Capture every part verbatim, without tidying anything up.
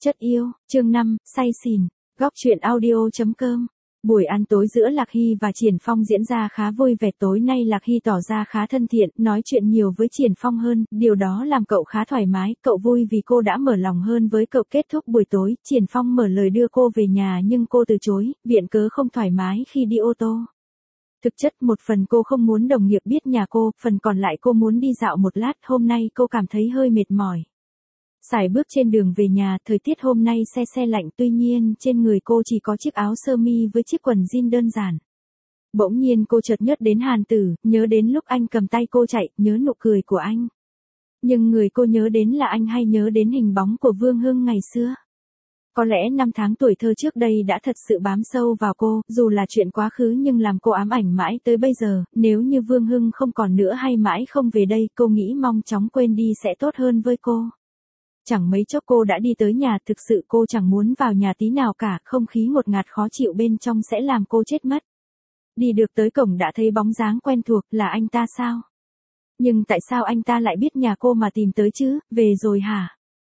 Chất yêu, chương năm, say xỉn, góc truyện audio.com. Buổi ăn tối giữa Lạc Hy và Triển Phong diễn ra khá vui vẻ. Tối nay Lạc Hy tỏ ra khá thân thiện, nói chuyện nhiều với Triển Phong hơn, điều đó làm cậu khá thoải mái, cậu vui vì cô đã mở lòng hơn với cậu. Kết thúc buổi tối, Triển Phong mở lời đưa cô về nhà nhưng cô từ chối, viện cớ không thoải mái khi đi ô tô. Thực chất một phần cô không muốn đồng nghiệp biết nhà cô, phần còn lại cô muốn đi dạo một lát, hôm nay cô cảm thấy hơi mệt mỏi. Sải bước trên đường về nhà, thời tiết hôm nay se se lạnh, tuy nhiên trên người cô chỉ có chiếc áo sơ mi với chiếc quần jean đơn giản. Bỗng nhiên cô chợt nhớ đến Hàn Tử, nhớ đến lúc anh cầm tay cô chạy, nhớ nụ cười của anh. Nhưng người cô nhớ đến là anh hay nhớ đến hình bóng của Vương Hưng ngày xưa? Có lẽ năm tháng tuổi thơ trước đây đã thật sự bám sâu vào cô, dù là chuyện quá khứ nhưng làm cô ám ảnh mãi tới bây giờ. Nếu như Vương Hưng không còn nữa hay mãi không về đây, cô nghĩ mong chóng quên đi sẽ tốt hơn với cô. Chẳng mấy chốc cô đã đi tới nhà, thực sự cô chẳng muốn vào nhà tí nào cả, không khí ngột ngạt khó chịu bên trong sẽ làm cô chết mất. Đi được tới cổng đã thấy bóng dáng quen thuộc, là anh ta sao? Nhưng tại sao anh ta lại biết nhà cô mà tìm tới chứ, về rồi hả?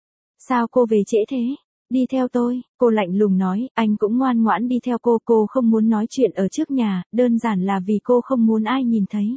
Sao cô về trễ thế? Đi theo tôi, cô lạnh lùng nói, anh cũng ngoan ngoãn đi theo cô, cô không muốn nói chuyện ở trước nhà, đơn giản là vì cô không muốn ai nhìn thấy.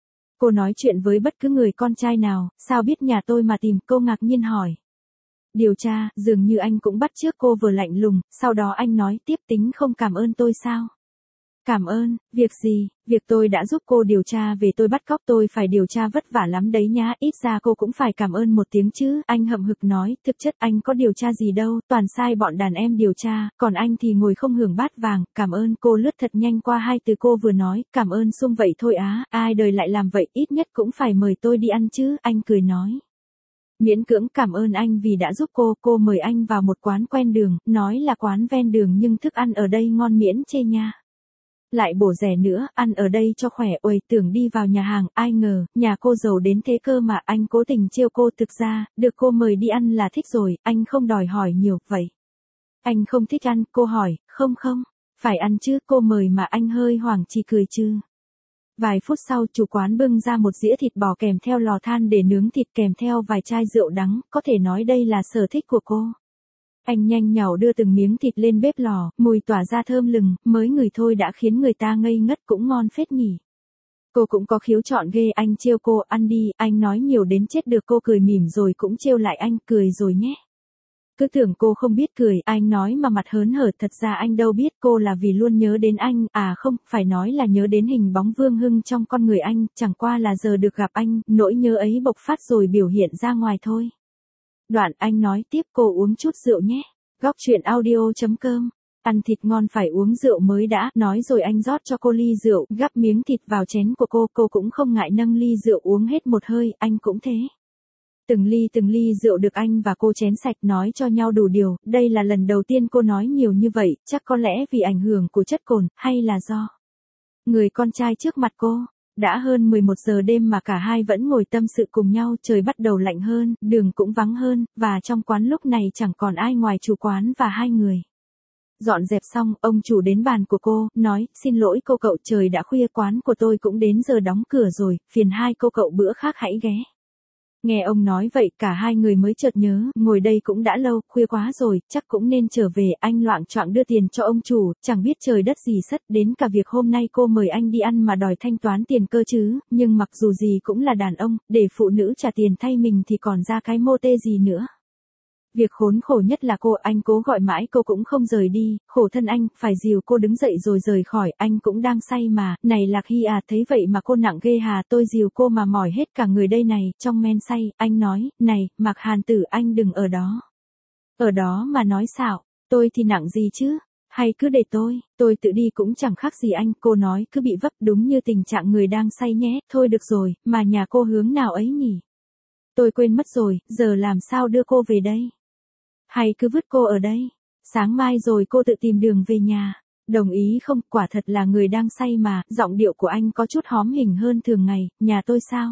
Cô nói chuyện với bất cứ người con trai nào, sao biết nhà tôi mà tìm, cô ngạc nhiên hỏi. Điều tra, dường như anh cũng bắt chước cô vừa lạnh lùng, sau đó anh nói tiếp, tính không cảm ơn tôi sao? Cảm ơn, việc gì, việc tôi đã giúp cô điều tra về tôi bắt cóc, tôi phải điều tra vất vả lắm đấy nhá, ít ra cô cũng phải cảm ơn một tiếng chứ, anh hậm hực nói, thực chất anh có điều tra gì đâu, toàn sai bọn đàn em điều tra, còn anh thì ngồi không hưởng bát vàng, cảm ơn. Cô lướt thật nhanh qua hai từ cô vừa nói, cảm ơn sung vậy thôi á, ai đời lại làm vậy, ít nhất cũng phải mời tôi đi ăn chứ, anh cười nói. Miễn cưỡng cảm ơn anh vì đã giúp cô, cô mời anh vào một quán quen đường, nói là quán ven đường nhưng thức ăn ở đây ngon miễn chê nha. Lại bổ rẻ nữa, ăn ở đây cho khỏe, uầy, tưởng đi vào nhà hàng, ai ngờ, nhà cô giàu đến thế cơ mà, anh cố tình trêu cô, thực ra, được cô mời đi ăn là thích rồi, anh không đòi hỏi nhiều, vậy. Anh không thích ăn, cô hỏi, không không, phải ăn chứ, cô mời mà, anh hơi hoảng chỉ cười chứ. Vài phút sau, chủ quán bưng ra một dĩa thịt bò kèm theo lò than để nướng thịt kèm theo vài chai rượu đắng, có thể nói đây là sở thích của cô. Anh nhanh nhảu đưa từng miếng thịt lên bếp lò, mùi tỏa ra thơm lừng, mới ngửi thôi đã khiến người ta ngây ngất, cũng ngon phết nhỉ. Cô cũng có khiếu chọn ghê, anh trêu cô, ăn đi, anh nói nhiều đến chết được, cô cười mỉm rồi cũng trêu lại anh, cười rồi nhé. Cứ tưởng cô không biết cười, anh nói mà mặt hớn hở, thật ra anh đâu biết cô là vì luôn nhớ đến anh, à không, phải nói là nhớ đến hình bóng Vương Hưng trong con người anh, chẳng qua là giờ được gặp anh, nỗi nhớ ấy bộc phát rồi biểu hiện ra ngoài thôi. Đoạn anh nói tiếp, cô uống chút rượu nhé. Góc truyện audio.com. Ăn thịt ngon phải uống rượu mới đã, nói rồi anh rót cho cô ly rượu, gắp miếng thịt vào chén của cô, cô cũng không ngại nâng ly rượu uống hết một hơi, anh cũng thế. Từng ly từng ly rượu được anh và cô chén sạch, nói cho nhau đủ điều, đây là lần đầu tiên cô nói nhiều như vậy, chắc có lẽ vì ảnh hưởng của chất cồn, hay là do người con trai trước mặt cô. Đã hơn mười một giờ đêm mà cả hai vẫn ngồi tâm sự cùng nhau, trời bắt đầu lạnh hơn, đường cũng vắng hơn, và trong quán lúc này chẳng còn ai ngoài chủ quán và hai người. Dọn dẹp xong, ông chủ đến bàn của cô, nói, xin lỗi cô cậu, trời đã khuya, quán của tôi cũng đến giờ đóng cửa rồi, phiền hai cô cậu bữa khác hãy ghé. Nghe ông nói vậy, cả hai người mới chợt nhớ, ngồi đây cũng đã lâu, khuya quá rồi, chắc cũng nên trở về, anh loạng choạng đưa tiền cho ông chủ, chẳng biết trời đất gì sất, đến cả việc hôm nay cô mời anh đi ăn mà đòi thanh toán tiền cơ chứ, nhưng mặc dù gì cũng là đàn ông, để phụ nữ trả tiền thay mình thì còn ra cái mô tê gì nữa. Việc khốn khổ nhất là cô, anh cố gọi mãi cô cũng không rời đi, khổ thân anh, phải dìu cô đứng dậy rồi rời khỏi, anh cũng đang say mà, này Lạc Hy à, thấy vậy mà cô nặng ghê hà, tôi dìu cô mà mỏi hết cả người đây này, trong men say, anh nói, này, Mạc Hàn Tử, anh đừng ở đó. Ở đó mà nói xạo, tôi thì nặng gì chứ, hay cứ để tôi, tôi tự đi cũng chẳng khác gì anh, cô nói cứ bị vấp, đúng như tình trạng người đang say nhé, thôi được rồi, mà nhà cô hướng nào ấy nhỉ? Tôi quên mất rồi, giờ làm sao đưa cô về đây? Hay cứ vứt cô ở đây, sáng mai rồi cô tự tìm đường về nhà. Đồng ý không, quả thật là người đang say mà, giọng điệu của anh có chút hóm hình hơn thường ngày, nhà tôi sao?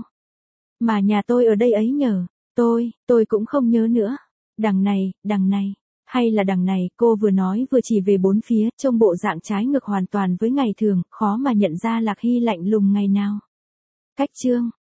Mà nhà tôi ở đây ấy nhờ, tôi, tôi cũng không nhớ nữa. Đằng này, đằng này, hay là đằng này, cô vừa nói vừa chỉ về bốn phía, trông bộ dạng trái ngược hoàn toàn với ngày thường, khó mà nhận ra Lạc Hy lạnh lùng ngày nào. Cách chương